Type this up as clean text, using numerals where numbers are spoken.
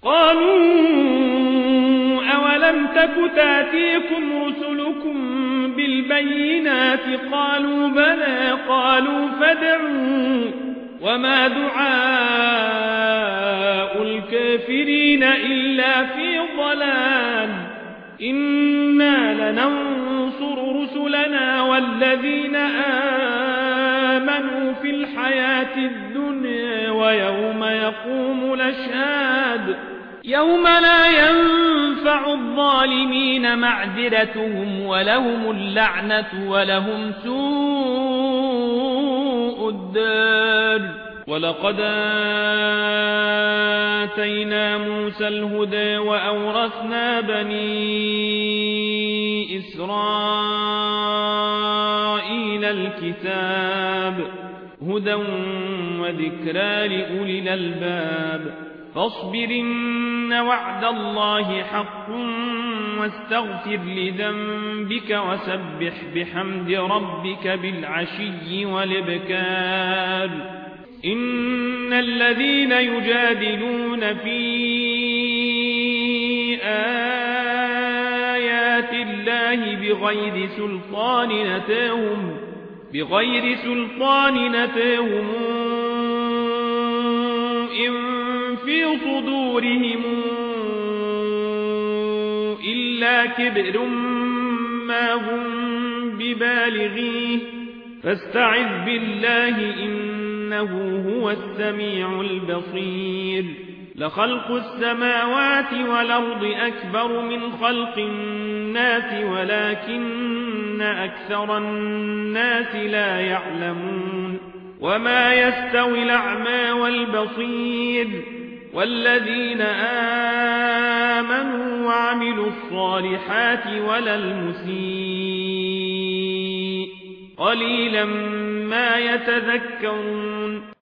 قالوا أولم تك تاتيكم رسلكم بالبينات قالوا بلى قالوا فادعوا وما دعاء الكافرين إلا في ضلال إنا لننصر رسلنا والذين آمنوا في الحياة الدنيا ويوم يقوم الأشهاد يوم لا ينفع الظالمين معذرتهم ولهم اللعنة ولهم سوء الدار ولقد آتينا موسى الهدى وأورثنا بني إسرائيل الكتاب هدى وذكرى لأولي الألباب فاصبر إن وعد الله حق واستغفر لذنبك وسبح بحمد ربك بالعشي والإبكار إن الذين يجادلون في آيات الله بغير سلطان نتاهم إن في صدورهم إلا كبر ما هم ببالغيه فاستعذ بالله إنه هو السميع البصير لخلق السماوات والأرض أكبر من خلق الناس ولكن أكثر الناس لا يعلمون وما يستوي الأعمى والبصير والذين آمنوا وعملوا الصالحات ولا المسيء قليلا ما يتذكرون